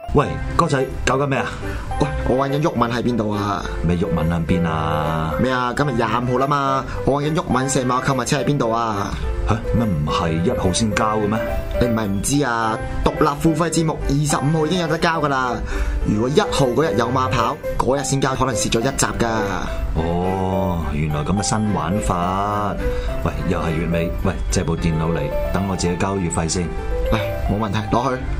喂，哥仔，搞緊咩啊？ 喂，我揾緊鬱文喺邊度啊？ 咩鬱文喺邊啊？ 咩啊？今日25號啦嘛，我揾緊鬱文成碼購物車喺邊度啊？ 吓，乜唔係1號先交嘅咩？ 你唔係唔知啊？獨立付費節目25號已經有得交噶啦。如果1號嗰日有馬跑，嗰日先交，可能蝕咗1集噶。 哦，原來咁嘅新玩法。喂，又係月尾，喂，借部電腦嚟，等我自己交月費先。 嚟，冇問題，攞去。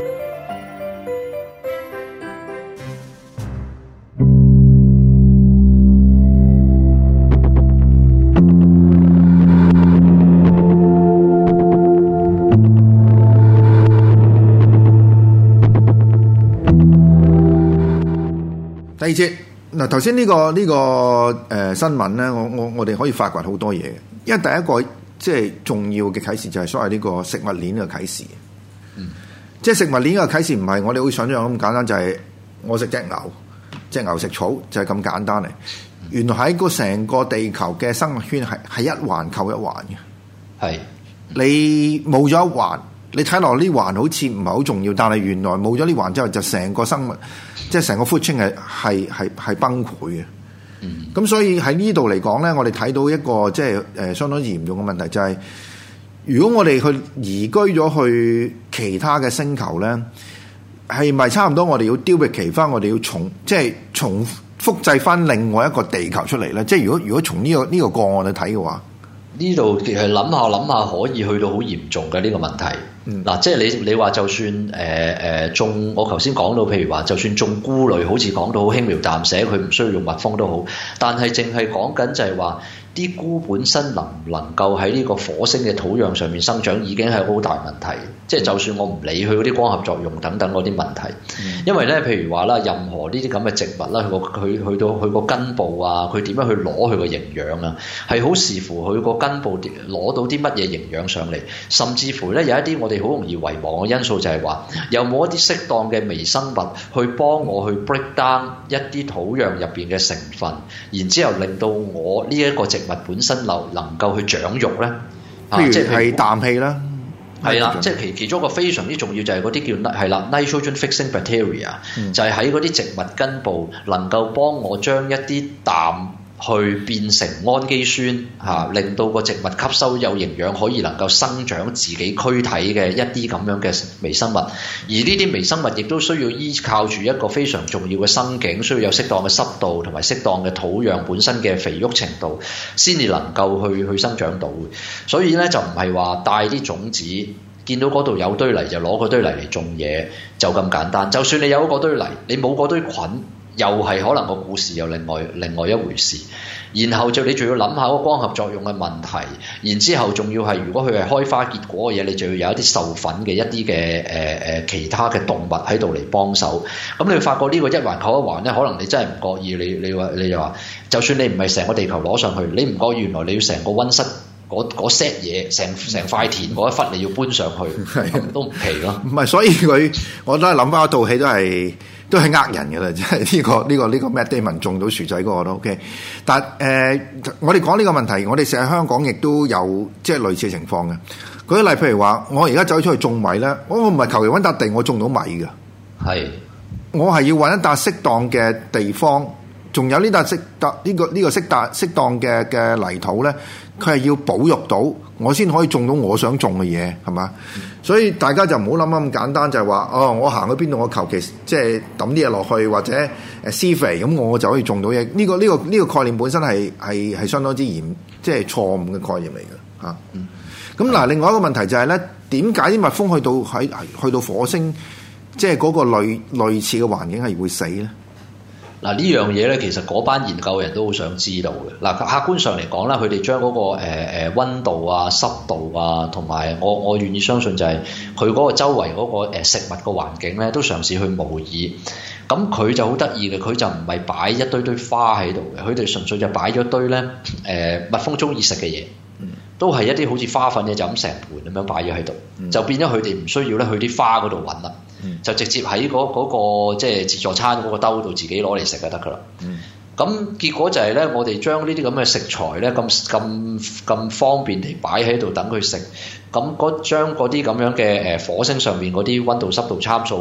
第二節嗱，頭先呢個新聞咧，我哋可以發掘好多嘢嘅，因為第一個即係重要嘅啟示就係所謂呢個食物鏈嘅啟示。即係食物鏈嘅啟示唔係我哋會想象咁簡單，就係我食隻牛食草就係咁簡單嚟。原來喺個成個地球嘅生物圈係一環扣一環嘅。係你冇咗一環，你睇落呢環好似唔係好重要，但係原來冇咗呢環之後，就成個生物即係成個 food chain 係崩潰嘅。咁所以喺呢度嚟講咧，我哋睇到一個即係相當嚴重嘅問題，就係如果我哋去移居咗去其他嘅星球咧，係咪差唔多我哋要丟棄其翻，我哋要重複製翻另外一個地球出嚟咧？即係如果從呢個個案去睇嘅話， 呢度其實諗下可以去到好嚴重嘅呢個問題。嗱，即係你話就算種，我頭先講到，譬如話就算種菇類，好似講到好輕描淡寫，佢唔需要用蜜蜂都好，但係淨係講緊就係話啲菇本身能唔能夠喺呢個火星嘅土壤上面生長，已經係好大問題。即係就算我唔理佢嗰啲光合作用等等嗰啲問題，因為咧，譬如話啦，任何呢啲咁嘅植物啦，佢去到佢個根部啊，佢點樣去攞佢個營養啊，係好視乎佢個根部攞到啲乜嘢營養上嚟，甚至乎咧有一啲我哋好容易遺忘嘅因素就係話，有冇一啲適當嘅微生物去幫我去 break down 一啲土壤入邊嘅成分，然之後令到我呢一個植物本身能夠去長肉咧。 譬如係氮氣啦。 係啦，即係其中一個非常之重要就係嗰啲叫nitrogen fixing bacteria，就係喺嗰啲植物根部能夠幫我將一啲氮去變成氨基酸令到個植物吸收有營養，可以能夠生長自己軀體嘅一啲咁樣嘅微生物。而呢啲微生物亦都需要依靠住一個非常重要嘅生境，需要有適當嘅濕度同埋適當嘅土壤本身嘅肥沃程度，先至能夠去生長到。所以咧就唔係話帶啲種子，見到嗰度有堆泥就攞嗰堆泥嚟種嘢就咁簡單。就算你有嗰堆泥，你冇嗰堆菌，又係可能個故事又另外一回事。然後你仲要諗下個光合作用嘅問題，然之後仲要係如果佢係開花結果嘅嘢，你就要有一啲授粉嘅一啲嘅其他嘅動物喺度嚟幫手。咁你會發覺呢個一環扣一環咧，可能你真係唔覺意，你就話，就算你唔係成個地球攞上去，你唔覺意原來你要成個溫室嗰 set 嘢，成塊田嗰一忽你要搬上去，都唔奇咯。唔係，所以我都係諗翻一套戲都係呃人嘅啦，即係呢個 Matt Damon 種到薯仔嗰個都 OK。但我哋講呢個問題，我哋成日香港亦都有即係類似嘅情況嘅。舉例譬如話，我而家走出去種米咧，我唔係求其揾笪地我種到米嘅，係我係要揾一笪適當嘅地方，仲有呢笪適當嘅泥土咧，佢係要保育到我先可以種到我想種嘅嘢，係嘛？所以大家就唔好諗咁簡單，就係話我行去邊度，我求其即係抌啲嘢落去，或者施肥，咁我就可以種到嘢。呢個概念本身係相當之即係錯誤嘅概念嚟嘅嚇。咁嗱，另外一個問題就係咧，點解啲蜜蜂去到火星，即係嗰個類似嘅環境係會死咧？ 嗱，呢樣嘢咧，其實嗰班研究人都好想知道嘅。嗱，客觀上嚟講啦，佢哋將嗰個溫度啊、濕度啊，同埋我願意相信就係佢嗰個周圍嗰個食物個環境咧，都嘗試去模擬。咁佢就好得意嘅，佢就唔係擺一堆花喺度嘅，佢哋純粹就擺咗堆咧蜜蜂中意食嘅嘢，都係一啲好似花粉嘅，就咁成盤咁樣擺咗喺度，就變咗佢哋唔需要咧去啲花嗰度揾啦。就直接喺嗰個即係自助餐嗰個兜度自己攞嚟食就得噶啦。咁結果就係咧，我哋將呢啲咁嘅食材咧咁方便地擺喺度等佢食。咁將嗰啲咁樣嘅火星上面嗰啲溫度濕度參數咧，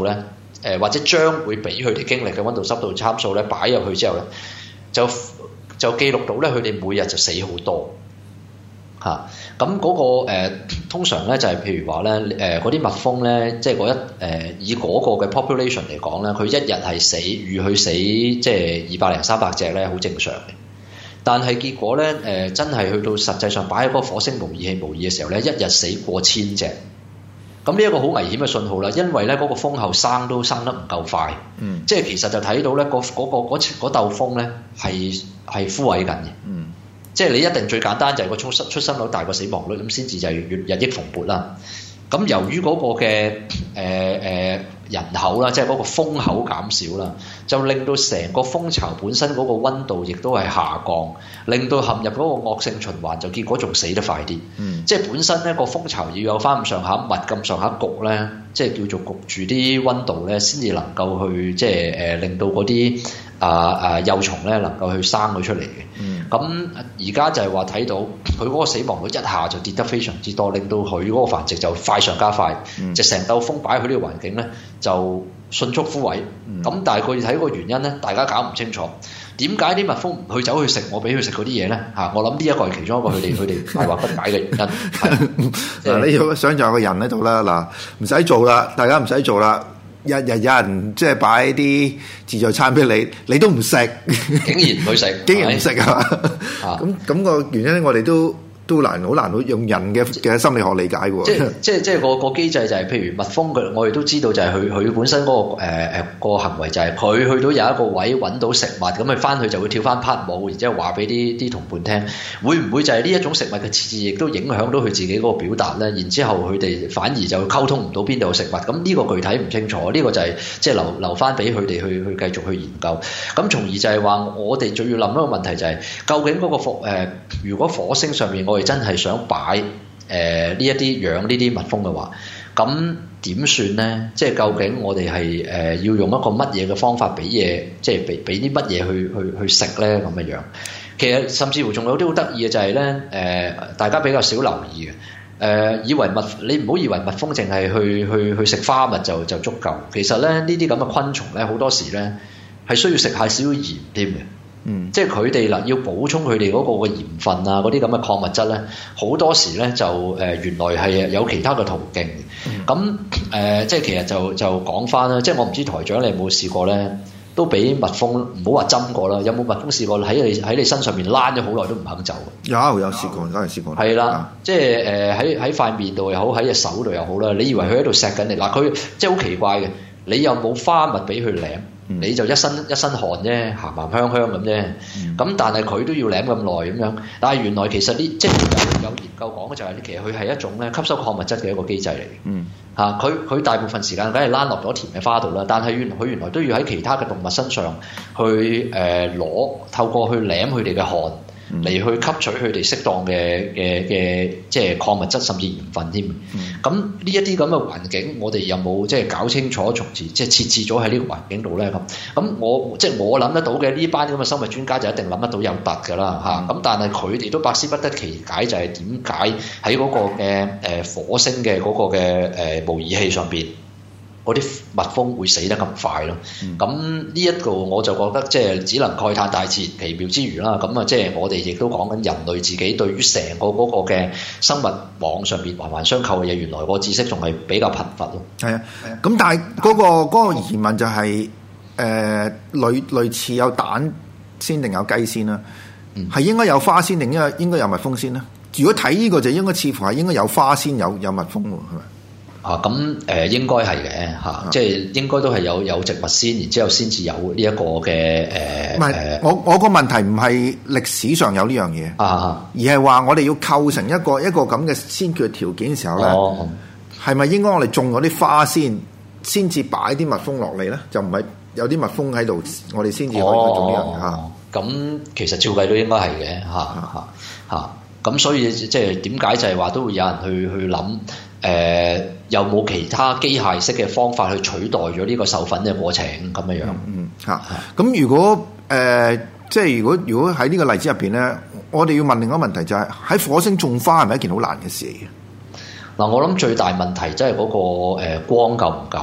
或者將會俾佢哋經歷嘅溫度濕度參數咧擺入去之後咧，就記錄到咧佢哋每日就死好多嚇。咁嗰個通常咧就係譬如話咧嗰啲蜜蜂咧，即係以嗰個嘅 population 嚟講咧，佢一日係預佢死即係200零300隻咧，好正常嘅。但係結果咧真係去到實際上擺喺嗰個火星模擬器模擬嘅時候咧，一日死過1000隻。咁呢一個好危險嘅信號啦，因為咧嗰個蜂后生得唔夠快，即係其實就睇到咧嗰竇蜂咧係枯萎緊嘅，即係你一定最簡單就係個出生率大過死亡率，咁先至就係日益蓬勃啦。咁由於嗰個嘅人口啦，即係嗰個蜂口減少啦，就令到成個蜂巢本身嗰個溫度亦都係下降，令到陷入嗰個惡性循環，就結果仲死得快啲。即係本身咧個蜂巢要有翻咁上下密咁上下焗咧，即係叫做焗住啲溫度咧，先至能夠去即係令到嗰啲幼蟲咧能夠去生佢出嚟嘅。咁而家就係話睇到佢嗰個死亡率一下就跌得非常之多，令到佢嗰個繁殖就快上加快，就成竇蜂擺喺呢個環境咧就迅速枯萎。咁但係佢睇個原因咧，大家搞唔清楚點解啲蜜蜂唔走去食我俾佢食嗰啲嘢咧嚇？我諗呢一個係其中一個佢哋大惑不解嘅原因。 嗱，你要想象有個人喺度啦，嗱，唔使做啦，大家唔使做啦。日有人即係擺啲自助餐俾你，你都唔食， 竟然唔去食， 竟然唔食啊！咁個原因咧，我哋都好難用人嘅心理學理解喎。 即係個機制就係，譬如蜜蜂佢，我哋都知道就係佢本身嗰個行為就係佢去到有一個位揾到食物，咁佢翻去就會跳翻拍舞，然之後話俾啲同伴聽。會唔會就係呢一種食物嘅設置，亦都影響到佢自己嗰個表達咧？然之後佢哋反而就溝通唔到邊度有食物。咁呢個具體唔清楚，呢個就係即係留翻俾佢哋去繼續去研究。咁從而就係話，我哋最要諗一個問題就係，究竟嗰個如果火星上面我哋真係想擺呢一啲養呢啲蜜蜂嘅話，咁點算呢？即係究竟我哋係要用一個乜嘢嘅方法俾嘢，即係俾啲乜嘢去食呢？咁嘅樣。其實甚至乎仲有啲好得意嘅就係呢，大家比較少留意嘅。以為你唔好以為蜜蜂淨係去食花蜜就足夠。其實咧呢啲咁嘅昆蟲咧，好多時咧係需要食下少少鹽添嘅。即係佢哋要補充佢哋嗰個嘅鹽分啊，嗰啲咁嘅礦物質咧，好多時咧就原來係有其他嘅途徑。咁即係其實就講翻啦，即係我唔知台長你有冇試過咧，都俾蜜蜂唔好話針過啦，有冇蜜蜂試過喺你身上面躝咗好耐都唔肯走？有試過，梗係試過。 係啦，即係喺塊面度又好，喺隻手度又好啦。你以為佢喺度錫緊你嗱，佢即係好奇怪嘅，你又冇花蜜俾佢舐。你就一身汗啫，鹹香香咁啫。咁但係佢都要舐咁耐咁樣。但係原來其實即係有研究講嘅就係，其實佢係一種咧吸收礦物質嘅一個機制嚟嘅。佢大部分時間梗係躝落咗甜嘅花度啦，但係佢原來都要喺其他嘅動物身上去透過去舐佢哋嘅汗嚟去吸取佢哋適當嘅即係礦物質甚至鹽分添。咁呢一啲咁嘅環境，我哋有冇即係搞清楚，從此即係設置咗喺呢個環境度咧？咁我諗得到嘅呢班咁嘅生物專家就一定諗得到有突㗎啦嚇。咁但係佢哋都百思不得其解，就係點解喺嗰個嘅火星嘅嗰個嘅模擬器上邊，嗰啲蜜蜂會死得咁快咯。咁呢一個我就覺得即係只能慨嘆大自然奇妙之餘啦。咁即係我哋亦都講緊人類自己對於成個嗰個嘅生物網上邊環環相扣嘅嘢，原來個知識仲係比較貧乏咯。係啊， 咁但係嗰個疑問就係類似有蛋先定有雞先啦？係應該有花先定應該有蜜蜂先咧？如果睇呢個就應該似乎係應該有花先有蜜蜂喎，係咪？ 應該係嘅嚇，即係應該都係有植物先，然之後先至有呢一個嘅唔係，我個問題唔係歷史上有呢樣嘢而係話我哋要構成一個咁嘅先決條件嘅時候咧，係咪應該我哋種嗰啲花先至擺啲蜜蜂落嚟咧？就唔係有啲蜜蜂喺度，我哋先至可以做呢樣嘢嚇。 咁其實照計都應該係嘅嚇。咁所以即係點解就係話都會有人去諗有冇其他機械式嘅方法去取代咗呢個授粉嘅過程咁樣樣？ 咁如果即係如果喺呢個例子入邊咧，我哋要問另一個問題就係喺火星種花係咪一件好難嘅事嚟嘅？ 嗱，我諗最大問題即係嗰個光夠唔夠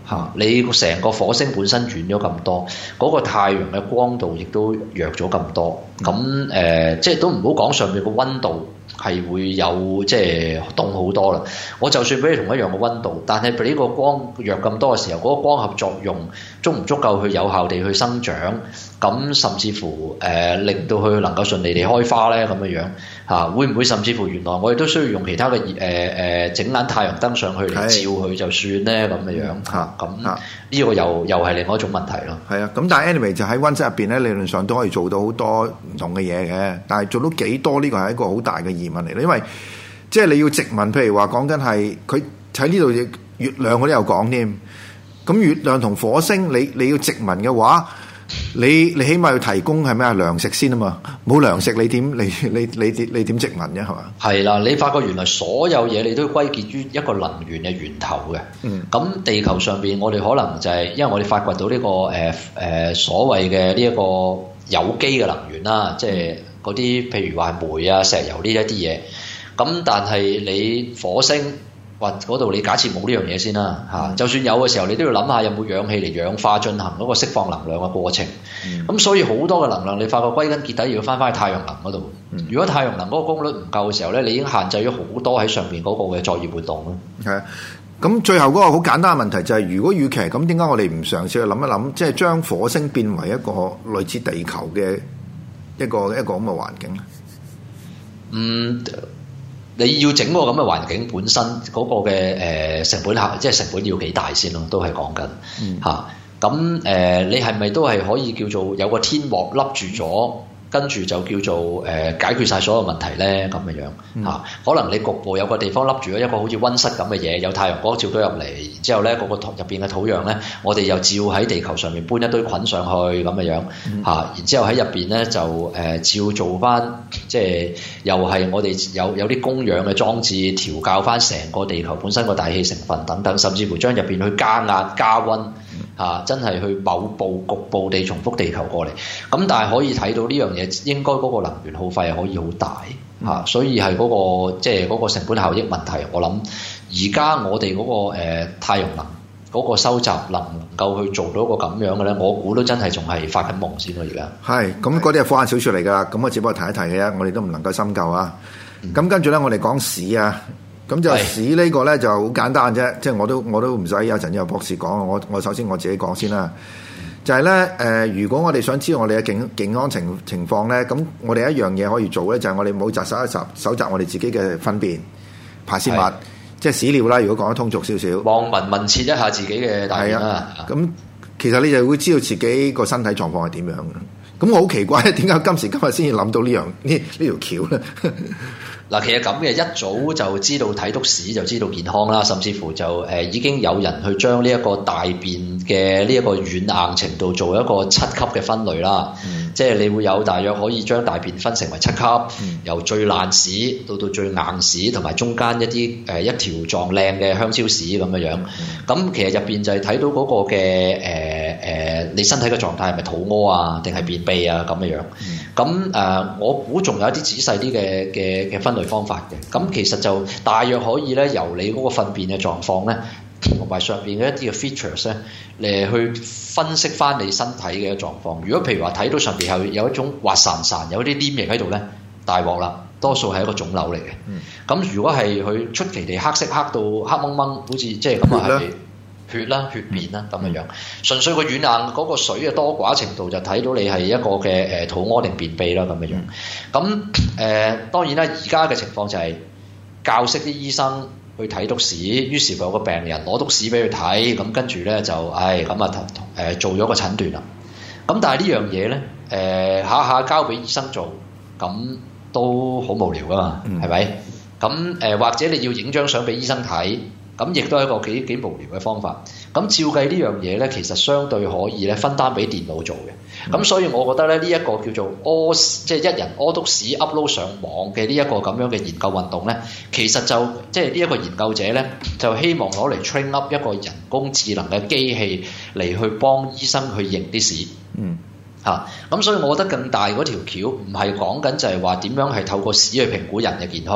你成個火星本身遠咗咁多，嗰個太陽嘅光度亦都弱咗咁多，咁即係都唔好講上面個溫度係會有即係凍好多啦。我就算俾你同一樣嘅溫度，但係俾呢個光弱咁多嘅時候，嗰個光合作用足唔足夠去有效地去生長？咁甚至乎令到佢能夠順利地開花咧，咁樣樣嚇，會唔會甚至乎原來我哋都需要用其他嘅整盞太陽燈上去嚟照佢就算咧，咁樣樣嚇，咁呢個又係另外一種問題咯。 係啊，咁但係 anyway 就喺溫室入邊咧，理論上都可以做到好多唔同嘅嘢嘅，但係做到幾多呢個係一個好大嘅疑問嚟咧，因為即係你要殖民，譬如話講緊係佢喺呢度月亮嗰啲有講添，咁月亮同火星你要殖民嘅話。你起碼要提供係咩啊？糧食先啊嘛，冇糧食你點你點殖民啫係嘛？係啦，你發覺原來所有嘢你都歸結於一個能源嘅源頭嘅。咁地球上邊我哋可能就係因為我哋發掘到呢個所謂嘅呢一個有機嘅能源啦，即係嗰啲譬如話煤啊、石油呢一啲嘢。咁但係你火星或嗰度你假設冇呢樣嘢先啦嚇，就算有嘅時候，你都要諗下有冇氧氣嚟氧化進行嗰個釋放能量嘅過程。咁所以好多嘅能量，你發覺歸根結底要翻返去太陽能嗰度。如果太陽能嗰個功率唔夠嘅時候咧，你已經限制咗好多喺上邊嗰個嘅作業活動咯。 係啊，咁最後嗰個好簡單嘅問題就係，如果與其咁，點解我哋唔嘗試去諗一諗，即係將火星變為一個類似地球嘅一個咁嘅環境咧？ 你要整個咁嘅環境本身嗰個嘅成本即係成本要幾大先咯，都係講緊嚇。咁你係咪都係可以叫做有個天幕笠住咗，跟住就叫做解決晒所有問題咧？咁嘅樣嚇，可能你局部有個地方笠住咗一個好似溫室咁嘅嘢，有太陽光照到入嚟，然之後咧嗰個入邊嘅土壤咧，我哋又照喺地球上面搬一堆菌上去咁嘅樣嚇，然之後喺入邊咧就照做翻，即係又係我哋有啲供氧嘅裝置調校翻成個地球本身個大氣成分等等，甚至乎將入邊去加壓加溫。真係去某部局部地重複地球過嚟，咁但係可以睇到呢樣嘢應該嗰個能源耗費係可以好大所以係嗰個即係嗰個成本效益問題。我諗而家我哋嗰個太陽能嗰個收集能夠去做到一個咁樣嘅咧，我估都真係仲係發緊夢先咯。而家係咁嗰啲係科幻小説嚟㗎，咁我只不過提一提嘅啫，我哋都唔能夠深究啊。咁跟住咧，我哋講市啊。咁就市呢個咧就好簡單啫，即係我都唔使有陣有博士講，我首先我自己講先啦。就係咧如果我哋想知道我哋嘅健康情況咧，咁我哋一樣嘢可以做咧，就係我哋冇搜集我哋自己嘅糞便、排泄物，即係屎尿啦。如果講得通俗少少，望聞問切一下自己嘅大便啦。咁其實你就會知道自己個身體狀況係點樣嘅。咁我好奇怪，點解今時今日先至諗到呢條橋咧？ 嗱，其實咁嘅，一早就知道睇篤屎就知道健康啦，甚至乎就已經有人去將呢一個大便嘅呢一個軟硬程度做一個7級嘅分類啦。即係你會有大約可以將大便分成為7級，由最爛屎到最硬屎，同埋中間一啲一條狀靚嘅香蕉屎咁樣樣。咁其實入邊就係睇到嗰個嘅你身體嘅狀態係咪肚屙啊，定係便秘啊咁樣樣。咁我估仲有一啲仔細啲嘅分類方法嘅。咁其實就大約可以咧，由你嗰個糞便嘅狀況咧，同埋上邊嘅一啲嘅 features 咧，嚟去分析翻你身體嘅狀況。如果譬如話睇到上邊係有一種滑潺潺，有啲黏液喺度咧，大鑊啦，多數係一個腫瘤嚟嘅。咁如果係佢出奇地黑色黑到黑掹掹，好似即係咁啊，係血啦、血便啦咁樣樣。純粹個軟硬嗰個水嘅多寡程度就睇到你係一個嘅肚屙定便秘啦咁樣樣。咁當然啦，而家嘅情況就係教識啲醫生去睇篤屎，於是有個病人攞篤屎俾佢睇，咁跟住咧就做咗個診斷啦。咁但係呢樣嘢咧下下交俾醫生做，咁都好無聊噶嘛，係咪？咁或者你要影張相俾醫生睇。咁亦都係一個幾無聊嘅方法。咁照計呢樣嘢咧，其實相對可以咧分擔俾電腦做嘅。咁所以我覺得咧，呢一個叫做即係一人屙篤屎 upload 上網嘅呢一個咁樣嘅研究運動咧，其實就即係呢一個研究者咧，就希望攞嚟 train up 一個人工智能嘅機器嚟去幫醫生去認啲屎。咁所以我覺得更大嗰條橋唔係講緊就係話點樣係透過屎去評估人嘅健康，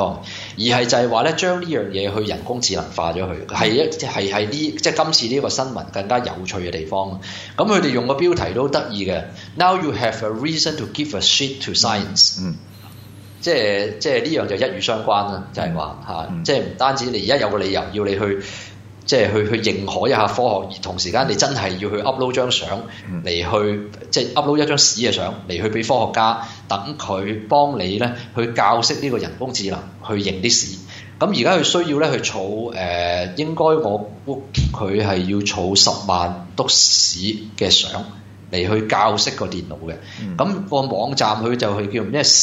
而係就係話咧將呢樣嘢去人工智能化咗佢，係呢即係今次呢個新聞更加有趣嘅地方。咁佢哋用個標題都得意嘅 ，Now you have a reason to give a shit to science。即係呢樣就一語相關啦，就係話嚇，即係唔單止你而家有個理由要你去。即係去認可一下科學，而同時間你真係要去 upload 張相嚟去，即係 upload 一張屎嘅相嚟去俾科學家，等佢幫你咧去教識呢個人工智能去認啲屎。咁而家佢需要咧去儲應該我估佢係要儲10萬篤屎嘅相嚟去教識個電腦嘅。咁個網站佢就係叫咩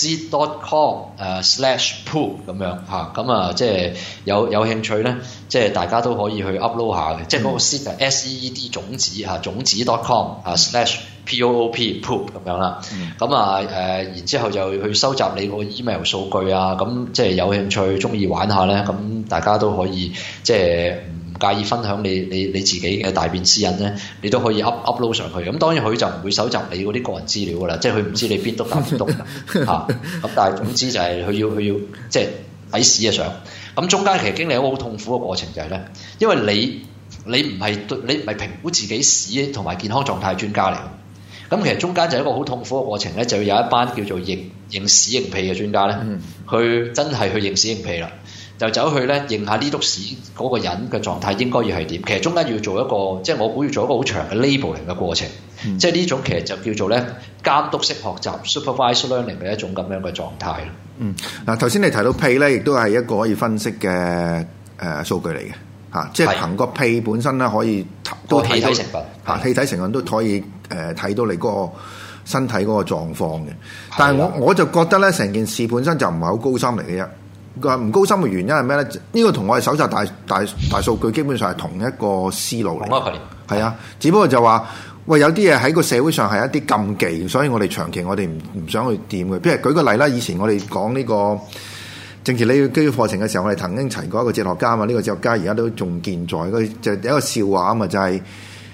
seed.com/poop 咁樣嚇。咁啊即係有興趣咧，即係大家都可以去 upload 下嘅。即係嗰個 seed 係 seed 種子嚇，種子 .com/poop poop 咁樣啦。咁然之後就去收集你個 email 數據啊。咁即係有興趣中意玩下咧，咁大家都可以即係。介意分享你自己嘅大便私隱咧，你都可以 upload 上去。咁當然佢就唔會搜集你嗰啲個人資料噶啦，即係佢唔知你邊篤打邊篤㗎嚇。咁但係總之就係佢要即係睇屎嘅相。咁中間其實經歷一個好痛苦嘅過程就係咧，因為你唔係評估自己屎同埋健康狀態專家嚟。咁其實中間就係一個好痛苦嘅過程咧，就要有一班叫做認屎認屁嘅專家咧，佢真係去認屎認屁啦。就走去咧認下呢篤屎嗰個人嘅狀態應該要係點？其實中間要做一個，即係我估要做一個好長嘅 labeling 嘅過程。即係呢種其實就叫做咧監督式學習 supervised learning 嘅一種咁樣嘅狀態咯。 嗱頭先你提到屁咧，亦都係一個可以分析嘅數據嚟嘅嚇，即係憑個屁本身咧可以都睇到氣體成分嚇，氣體成分都可以睇到你嗰個身體嗰個狀況嘅。但係我就覺得咧，成件事本身就唔係好高深嚟嘅啫。個唔高深嘅原因係咩咧？呢個同我哋搜集大數據基本上係同一個思路嚟。係啊，只不過就話喂，有啲嘢喺個社會上係一啲禁忌，所以我哋長期我哋唔想去掂嘅。譬如舉個例啦，以前我哋講呢個政治理論基礎課程嘅時候，我哋曾經提過一個哲學家嘛。呢個哲學家而家都仲健在。佢就有一個笑話啊嘛，就係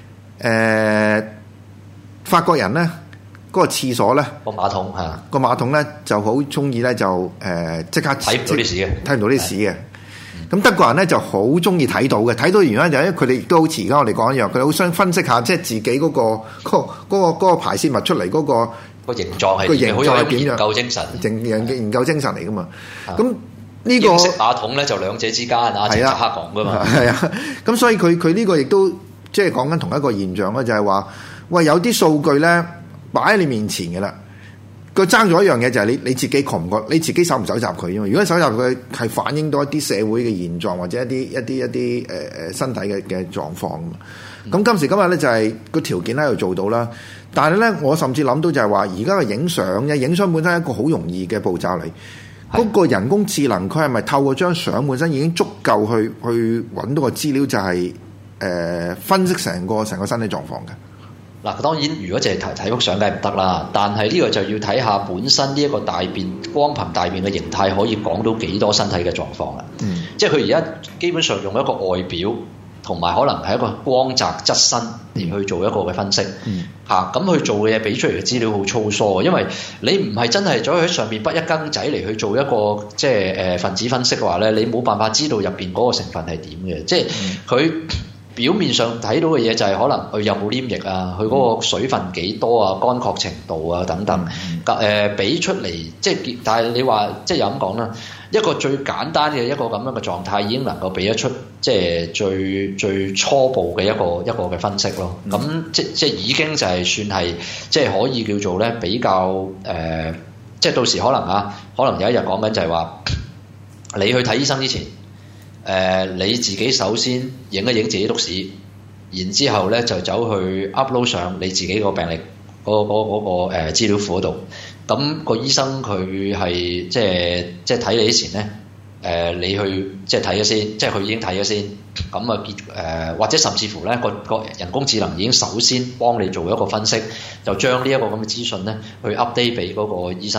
法國人咧。嗰個廁所咧，個馬桶咧就好中意咧就即刻睇唔到啲屎嘅，睇唔到啲屎嘅。咁德國人咧就好中意睇到嘅，睇到原因就係因為佢哋都好似而家我哋講一樣，佢哋好想分析下即係自己嗰個排泄物出嚟嗰個形狀係點樣，好有研究精神， 研究精神嚟噶嘛。咁呢個認識馬桶咧就兩者之間啊，即係黑講噶嘛。 係啊，咁所以佢呢個亦都即係講緊同一個現象咧，就係話喂有啲數據咧。擺喺你面前嘅啦，佢爭咗一樣嘢就係你自己覺唔覺，你自己搜唔搜集佢？因為如果搜集佢係反映到一啲社會嘅現狀或者一啲身體嘅狀況嘛。咁今時今日咧就係個條件喺度做到啦。但係咧，我甚至諗到就係話，而家嘅影相咧，影相本身係一個好容易嘅步驟嚟。嗰個人工智能佢係咪透過張相本身已經足夠去揾到個資料，就係分析成個身體狀況嘅？ 嗱，當然如果淨係睇幅相梗係唔得啦，但係呢個就要睇下本身呢一個大便光頻大便嘅形態可以講到幾多身體嘅狀況啦。即係佢而家基本上用一個外表同埋可能係一個光澤質身嚟去做一個嘅分析。咁佢做嘅嘢俾出嚟嘅資料好粗疏，因為你唔係真係走喺上面筆一羹仔嚟去做一個即係分子分析嘅話咧，你冇辦法知道入邊嗰個成分係點嘅。即係佢。表面上睇到嘅嘢就係可能佢有冇黏液啊，佢嗰個水分幾多啊，乾涸程度啊等等，俾出嚟即係，但係你話即係又咁講啦，一個最簡單嘅一個咁樣嘅狀態已經能夠俾得出即係最初步嘅一個嘅分析咯。咁即係已經就係算係即係可以叫做咧比較即係到時可能有一日講緊就係話你去睇醫生之前。你自己首先影一影自己篤屎，然之後咧就走去 upload 上你自己個病歷嗰個資料庫嗰度。咁個醫生佢係即係睇你之前咧，你去即係睇咗先，即係佢已經睇咗先。咁或者甚至乎咧個人工智能已經首先幫你做一個分析，就將呢一個咁嘅資訊咧去 update 俾嗰個醫生。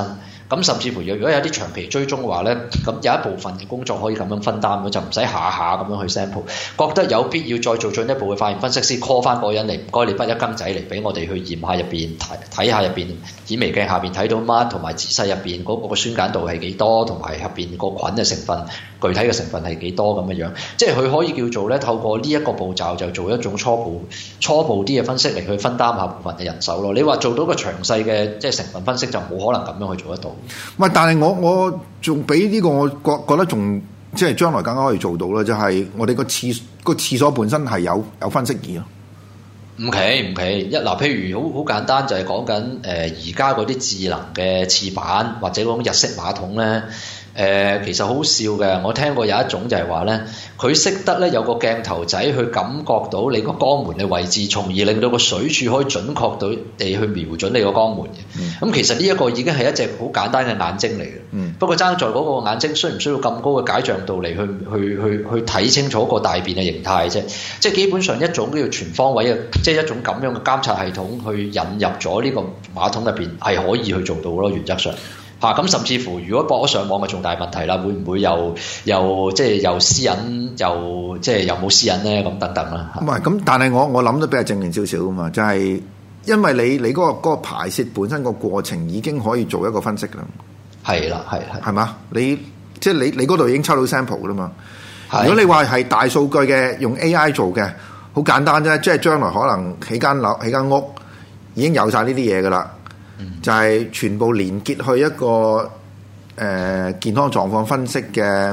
咁甚至乎如果有啲長期追蹤嘅話咧，咁有一部分嘅工作可以咁樣分擔，就唔使下下咁樣去 sample。覺得有必要再做進一步嘅化驗分析師 call 翻嗰個人嚟，唔該你筆一羹仔嚟俾我哋去驗下入邊睇下入邊顯微鏡下邊睇到乜，同埋仔細入邊嗰個酸鹼度係幾多，同埋入邊個菌嘅成分具體嘅成分係幾多咁嘅樣。即係佢可以叫做咧透過呢一個步驟就做一種初步啲嘅分析嚟去分擔下部分嘅人手咯。你話做到個詳細嘅即係成分分析就冇可能咁樣去做得到。 喂，但係我仲比呢個我覺得仲即係將來更加可以做到啦，就係、是、我哋個廁所本身係有分析儀咯。 唔奇，譬如好簡單就係講緊而家嗰啲智能嘅廁板或者嗰種日式馬桶咧。其實好笑嘅，我聽過有一種就係話咧，佢識得咧有個鏡頭仔去感覺到你個肛門嘅位置，從而令到個水柱可以準確到地去瞄準你個肛門嘅。咁其實呢一個已經係一隻好簡單嘅眼睛嚟嘅。不過爭在嗰個眼睛需唔需要咁高嘅解像度嚟去睇清楚個大便嘅形態啫。即係基本上一種叫全方位嘅，即係一種咁樣嘅監察系統去引入咗呢個馬桶入邊係可以去做到咯，原則上。咁甚至乎，如果駁咗上網嘅重大問題啦，會唔會又即係又私隱，又即係又冇私隱咧？咁等等啦。唔係咁，但係我諗得比較正面少少噶嘛，就係、是、因為你嗰個排泄本身個過程已經可以做一個分析啦。 係啦，係嘛？你即係你嗰度已經抽到 sample 噶啦嘛。如果你話係大數據嘅，用 AI 做嘅，好簡單啫。即係將來可能起間屋已經有晒呢啲嘢噶啦。就係全部連結去一個健康狀況分析嘅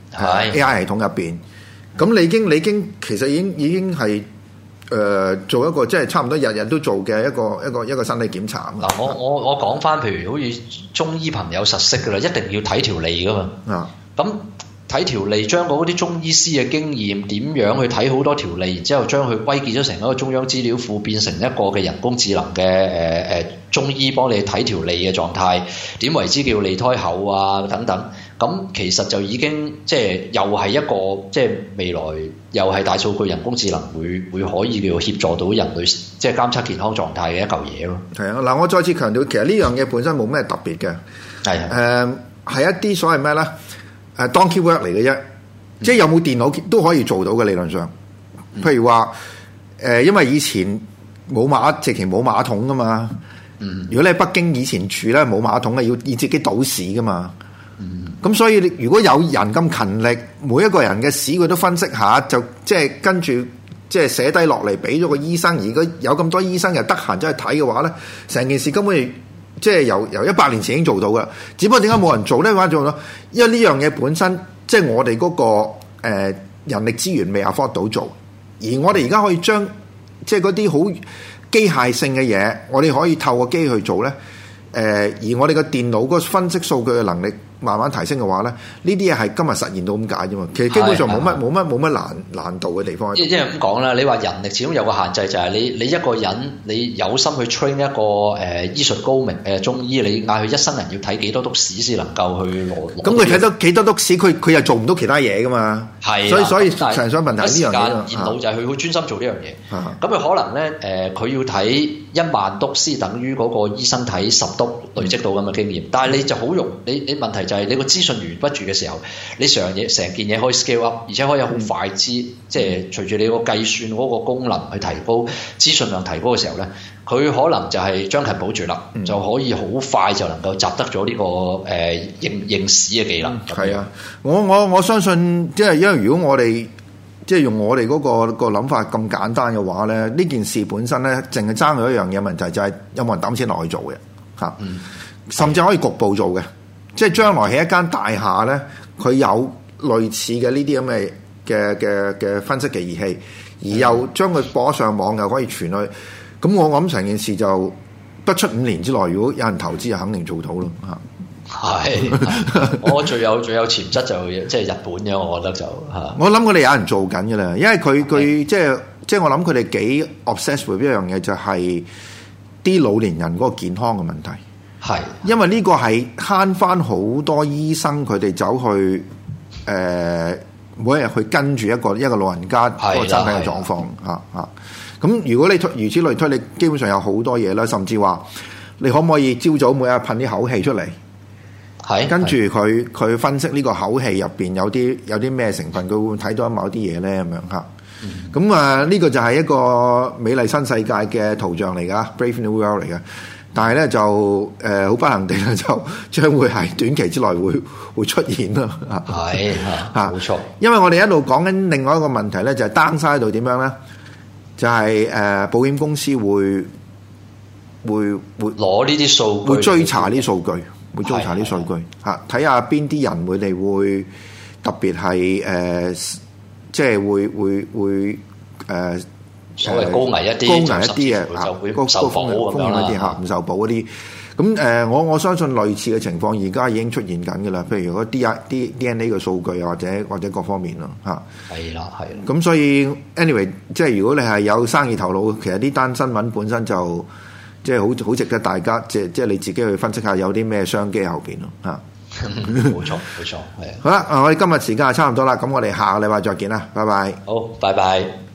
AI 系統入邊，咁你已經其實已經係做一個即係差唔多日日都做嘅一個身體檢查。 嗱，我講翻，譬如好似中醫朋友實識噶啦，一定要睇條脷噶嘛。咁睇條脷，將嗰啲中醫師嘅經驗點樣去睇好多條脷，然之後將佢歸結咗成一個中央資料庫，變成一個嘅人工智能嘅中醫幫你睇條脷嘅狀態，點為之叫脷苔厚啊等等。咁其實就已經即係又係一個即係未來又係大數據人工智能會可以叫協助到人類即係監測健康狀態嘅一嚿嘢咯。係啊， 嗱，我再次強調，其實呢樣嘢本身冇咩特別嘅。係係一啲所謂咩咧？donkey work 嚟嘅啫，即係有冇電腦都可以做到嘅理論上。譬如話因為以前直情冇馬桶噶嘛。如果你喺北京以前住咧冇馬桶嘅，要自己倒屎噶嘛。咁所以如果有人咁勤力，每一個人嘅屎佢都分析下，就即係跟住即係寫低落嚟俾咗個醫生。如果有咁多醫生又得閒走去睇嘅話咧，成件事根本即係由100年前已經做到㗎，只不過點解冇人做咧？話做到，因為呢樣嘢本身即係我哋嗰個人力資源未 afford 到做，而我哋而家可以將即係嗰啲好機械性嘅嘢，我哋可以透過機去做咧。而我哋個電腦嗰個分析數據嘅能力慢慢提升嘅話咧，呢啲嘢係今日實現到咁解啫嘛。其實基本上冇乜難度嘅地方。 因為咁講啦，你話人力始終有個限制，就係你一個人你有心去 train 一個醫術高明中醫，你嗌佢一生人要睇幾多篤屎先能夠去攞。 咁佢睇到幾多篤屎，佢又做唔到其他嘢噶嘛。係，所以常常問題呢樣嘢。 電腦就係佢好專心做呢樣嘢。咁佢可能咧佢要睇1萬篤先等於嗰個醫生睇10篤累積到咁嘅經驗，但係你就好容你問題就係你個資訊源不絕嘅時候，你成件嘢可以 scale up， 而且可以好快即係隨住你個計算嗰個功能去提高資訊量提高嘅時候咧，佢可能就係將勤補拙啦，就可以好快就能夠習得咗呢個認屎嘅技能。 係啊，我相信即係因為如果我哋即係用我哋嗰個諗法咁簡單嘅話咧，呢件事本身咧淨係爭咗一樣嘢問題，就係有冇人抌錢落去做嘅嚇，甚至可以局部做嘅，即係將來喺一間大廈咧，佢有類似嘅呢啲咁嘅分析嘅儀器，而又將佢播上網，又可以傳去，咁我諗成件事就不出5年之內，如果有人投資，就肯定做到咯嚇。 係，我最有潛質就即係日本嘅，我覺得就嚇。 我諗佢哋有人做緊嘅啦，因為佢即係我諗佢哋幾 obsessed with 一樣嘢，就係啲老年人嗰個健康嘅問題。係，因為呢個係慳翻好多醫生佢哋走去每一日去跟住一個老人家個身體嘅狀況嚇。咁如果你如此類推，你基本上有好多嘢啦，甚至話你可唔可以朝早每日噴啲口氣出嚟？ 係跟住佢分析呢個口氣入邊有啲咩成分，佢會唔會睇到某啲嘢咧咁樣嚇。咁啊呢個就係一個美麗新世界嘅圖像嚟㗎 ，Brave New World 嚟㗎。但係咧就好不幸地咧，就將會係短期之內會出現咯。 係冇錯。 因為我哋一路講緊另外一個問題咧，就係 downside 度點樣咧？就係保險公司會攞呢啲數據， 會追查啲數據，會追查啲數據嚇，睇下邊啲人佢哋會特別係即係會所謂高危一啲嘅就會受保咁樣啦， 唔受保嗰啲。咁我相信類似嘅情況而家已經出現緊㗎啦。譬如嗰啲 DNA 嘅數據或者各方面咯嚇。 係啦。 咁所以 anyway， 即係如果你係有生意頭腦，其實呢單新聞本身就即係好值得大家即係你自己去分析下有啲咩商機喺後邊咯嚇。 冇錯，係。 好啦，我哋今日時間係差唔多啦，咁我哋下個禮拜再見啦，拜拜。 好，拜拜。